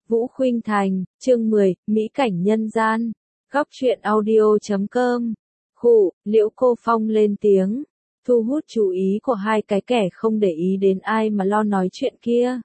Vũ Khuynh Thành, chương 10, Mỹ cảnh nhân gian. Góc truyện audio.com. Khụ, Liễu Cô Phong lên tiếng, thu hút chú ý của hai cái kẻ không để ý đến ai mà lo nói chuyện kia.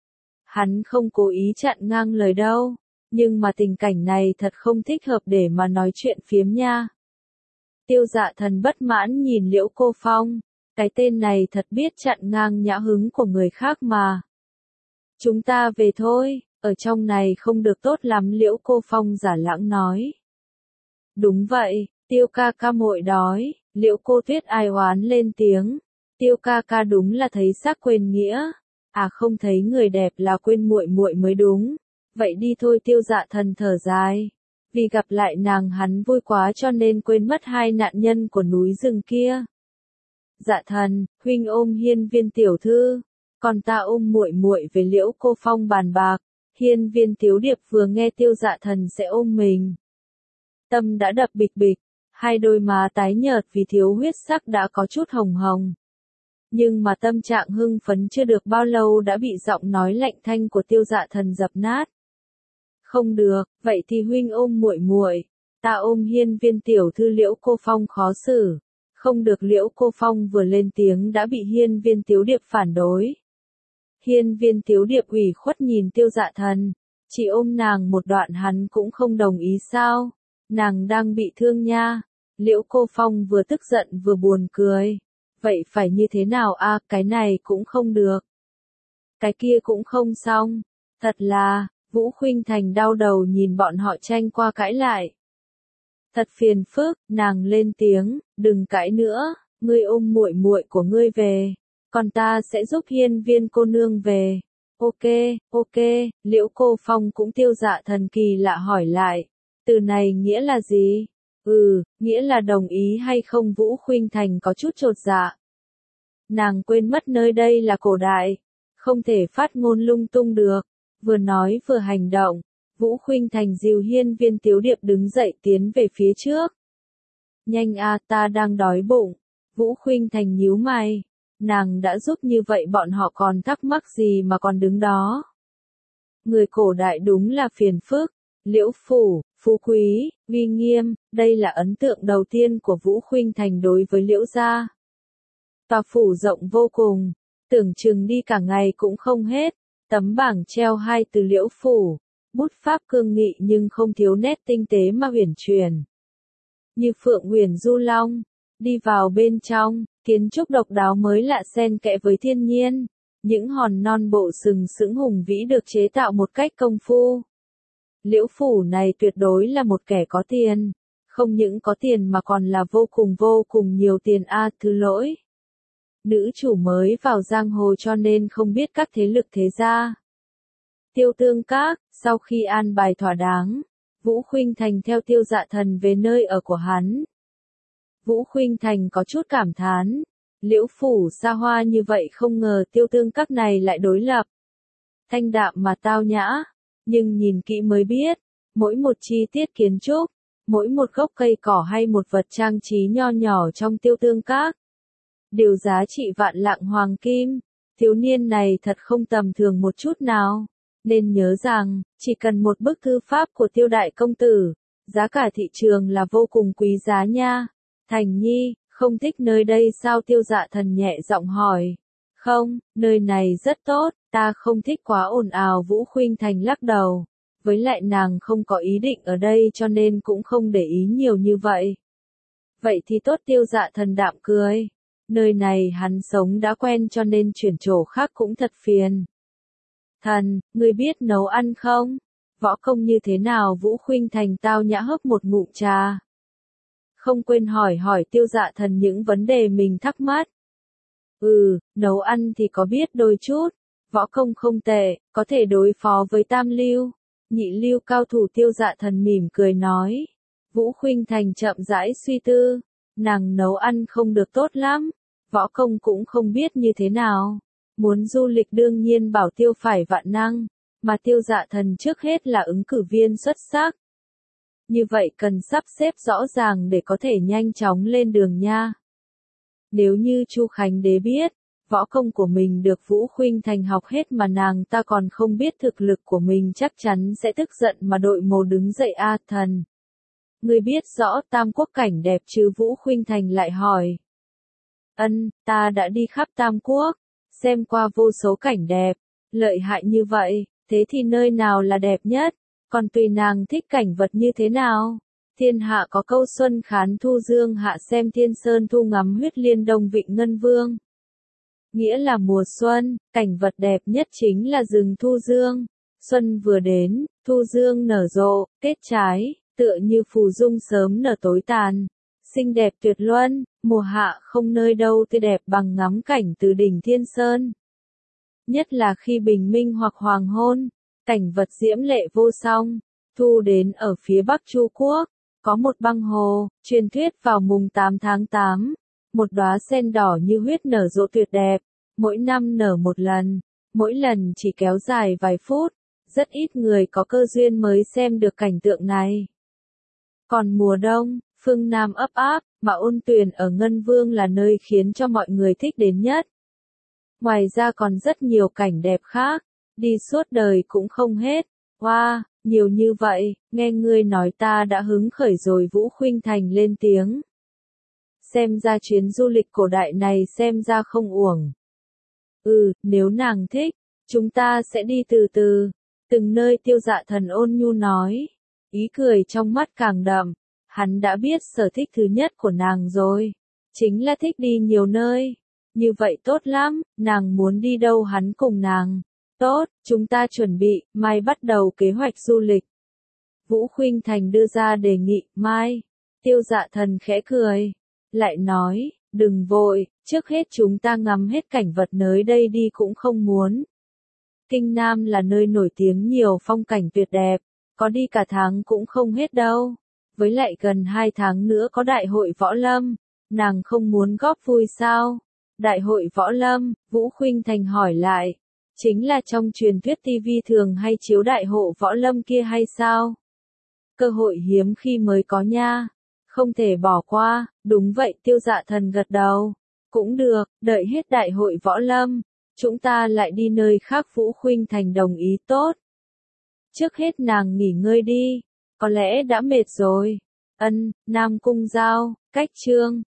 Hắn không cố ý chặn ngang lời đâu, nhưng mà tình cảnh này thật không thích hợp để mà nói chuyện phiếm nha. Tiêu Dạ Thần bất mãn nhìn Liễu Cô Phong, cái tên này thật biết chặn ngang nhã hứng của người khác mà. Chúng ta về thôi, ở trong này không được tốt lắm, Liễu Cô Phong giả lãng nói. Đúng vậy, Tiêu ca ca muội đói, Liễu Cô Tuyết ai oán lên tiếng. Tiêu ca ca đúng là thấy xác quên nghĩa, à không thấy người đẹp là quên muội muội mới đúng. Vậy đi thôi, Tiêu Dạ Thần thở dài. Vì gặp lại nàng hắn vui quá cho nên quên mất hai nạn nhân của núi rừng kia. Dạ Thần, huynh ôm Hiên Viên tiểu thư, còn ta ôm muội muội về, Liễu Cô Phong bàn bạc. Hiên Viên Tiếu Điệp vừa nghe Tiêu Dạ Thần sẽ ôm mình, tâm đã đập bịch bịch, hai đôi má tái nhợt vì thiếu huyết sắc đã có chút hồng hồng. Nhưng mà tâm trạng hưng phấn chưa được bao lâu đã bị giọng nói lạnh thanh của Tiêu Dạ Thần dập nát. Không được, vậy thì huynh ôm muội muội, ta ôm Hiên Viên tiểu thư, Liễu Cô Phong khó xử. Không được, Liễu Cô Phong vừa lên tiếng đã bị Hiên Viên Tiếu Điệp phản đối. Hiên Viên Tiếu Điệp ủy khuất nhìn Tiêu Dạ Thần, chỉ ôm nàng một đoạn hắn cũng không đồng ý sao? Nàng đang bị thương nha. Liễu Cô Phong vừa tức giận vừa buồn cười. Vậy phải như thế nào a? Cái này cũng không được, cái kia cũng không xong. Thật là, Vũ Khuynh Thành đau đầu nhìn bọn họ tranh qua cãi lại. Thật phiền phức, nàng lên tiếng, đừng cãi nữa, ngươi ôm muội muội của ngươi về, còn ta sẽ giúp Hiên Viên cô nương về. Ok, Liễu Cô Phong cũng Tiêu Dạ Thần kỳ lạ hỏi lại, từ này nghĩa là gì? Nghĩa là đồng ý hay không? Vũ Khuynh Thành có chút chột dạ. Nàng quên mất nơi đây là cổ đại, không thể phát ngôn lung tung được. Vừa nói vừa hành động, Vũ Khuynh Thành dìu Hiên Viên Tiếu Điệp đứng dậy tiến về phía trước. Nhanh a, ta đang đói bụng. Vũ Khuynh Thành nhíu mày. Nàng đã giúp như vậy bọn họ còn thắc mắc gì mà còn đứng đó. Người cổ đại đúng là phiền phức. Liễu phủ, phú quý, uy nghiêm, đây là ấn tượng đầu tiên của Vũ Khuynh Thành đối với Liễu gia. Tòa phủ rộng vô cùng, tưởng chừng đi cả ngày cũng không hết. Tấm bảng treo hai từ Liễu phủ, bút pháp cương nghị nhưng không thiếu nét tinh tế mà uyển chuyển. Như phượng uyển du long, đi vào bên trong, kiến trúc độc đáo mới lạ xen kẽ với thiên nhiên. Những hòn non bộ sừng sững hùng vĩ được chế tạo một cách công phu. Liễu phủ này tuyệt đối là một kẻ có tiền, không những có tiền mà còn là vô cùng nhiều tiền a. Thứ lỗi, nữ chủ mới vào giang hồ cho nên không biết các thế lực thế gia. Tiêu Tương Các, sau khi an bài thỏa đáng, Vũ Khuynh Thành theo Tiêu Dạ Thần về nơi ở của hắn. Vũ Khuynh Thành có chút cảm thán, Liễu phủ xa hoa như vậy không ngờ Tiêu Tương Các này lại đối lập. Thanh đạm mà tao nhã, nhưng nhìn kỹ mới biết, mỗi một chi tiết kiến trúc, mỗi một gốc cây cỏ hay một vật trang trí nho nhỏ trong Tiêu Tương Các đều giá trị vạn lạng hoàng kim. Thiếu niên này thật không tầm thường một chút nào. Nên nhớ rằng, chỉ cần một bức thư pháp của Tiêu đại công tử, giá cả thị trường là vô cùng quý giá nha. Thành Nhi, không thích nơi đây sao? Tiêu Dạ Thần nhẹ giọng hỏi. Không, nơi này rất tốt, ta không thích quá ồn ào. Vũ Khuynh Thành lắc đầu. Với lại nàng không có ý định ở đây cho nên cũng không để ý nhiều như vậy. Vậy thì tốt, Tiêu Dạ Thần đạm cười. Nơi này hắn sống đã quen cho nên chuyển chỗ khác cũng thật phiền. Thần, ngươi biết nấu ăn không? Võ công như thế nào? Vũ Khuynh Thành tao nhã hớp một ngụm trà. Không quên hỏi Tiêu Dạ Thần những vấn đề mình thắc mắc. Nấu ăn thì có biết đôi chút. Võ công không tệ, có thể đối phó với tam lưu, nhị lưu cao thủ. Tiêu Dạ Thần mỉm cười nói. Vũ Khuynh Thành chậm rãi suy tư. Nàng nấu ăn không được tốt lắm, võ công cũng không biết như thế nào. Muốn du lịch đương nhiên bảo Tiêu phải vạn năng, mà Tiêu Dạ Thần trước hết là ứng cử viên xuất sắc. Như vậy cần sắp xếp rõ ràng để có thể nhanh chóng lên đường nha. Nếu như Chu Khánh Đế biết, Võ công của mình được Vũ Khuynh Thành học hết mà nàng ta còn không biết thực lực của mình chắc chắn sẽ tức giận mà đội mồ đứng dậy a thần. Ngươi biết rõ Tam Quốc cảnh đẹp chứ? Vũ Khuynh Thành lại hỏi. Ân, ta đã đi khắp Tam Quốc, xem qua vô số cảnh đẹp, lợi hại như vậy, thế thì nơi nào là đẹp nhất? Còn tùy nàng thích cảnh vật như thế nào. Thiên hạ có câu xuân khán thu dương hạ xem thiên sơn thu ngắm huyết liên đông vịnh ngân vương. Nghĩa là mùa xuân, cảnh vật đẹp nhất chính là rừng thu dương. Xuân vừa đến, thu dương nở rộ, kết trái, tựa như phù dung sớm nở tối tàn. Xinh đẹp tuyệt luân, mùa hạ không nơi đâu tươi đẹp bằng ngắm cảnh từ đỉnh Thiên Sơn. Nhất là khi bình minh hoặc hoàng hôn, cảnh vật diễm lệ vô song. Thu đến ở phía Bắc Chu Quốc, có một băng hồ, truyền thuyết vào mùng 8 tháng 8, một đóa sen đỏ như huyết nở rộ tuyệt đẹp, mỗi năm nở một lần, mỗi lần chỉ kéo dài vài phút, rất ít người có cơ duyên mới xem được cảnh tượng này. Còn mùa đông, phương Nam ấp áp, mà ôn tuyền ở Ngân Vương là nơi khiến cho mọi người thích đến nhất. Ngoài ra còn rất nhiều cảnh đẹp khác, đi suốt đời cũng không hết. Wow, nhiều như vậy, nghe ngươi nói ta đã hứng khởi rồi. Vũ Khuynh Thành lên tiếng. Xem ra chuyến du lịch cổ đại này xem ra không uổng. Nếu nàng thích, chúng ta sẽ đi từ từ, từng nơi. Tiêu Dạ Thần ôn nhu nói, ý cười trong mắt càng đậm. Hắn đã biết sở thích thứ nhất của nàng rồi, chính là thích đi nhiều nơi. Như vậy tốt lắm, nàng muốn đi đâu hắn cùng nàng. Tốt, chúng ta chuẩn bị, mai bắt đầu kế hoạch du lịch. Vũ Khuynh Thành đưa ra đề nghị, mai. Tiêu Dạ Thần khẽ cười, lại nói, đừng vội, trước hết chúng ta ngắm hết cảnh vật nơi đây đi cũng không muốn. Kinh Nam là nơi nổi tiếng nhiều phong cảnh tuyệt đẹp, có đi cả tháng cũng không hết đâu. Với lại gần 2 tháng nữa có đại hội võ lâm, nàng không muốn góp vui sao? Đại hội võ lâm, Vũ Khuynh Thành hỏi lại, chính là trong truyền thuyết TV thường hay chiếu đại hội võ lâm kia hay sao? Cơ hội hiếm khi mới có nha, không thể bỏ qua. Đúng vậy, Tiêu Dạ Thần gật đầu. Cũng được, đợi hết đại hội võ lâm, chúng ta lại đi nơi khác. Vũ Khuynh Thành đồng ý. Tốt. Trước hết nàng nghỉ ngơi đi, có lẽ đã mệt rồi. Nam Cung Giao, Cách Chương.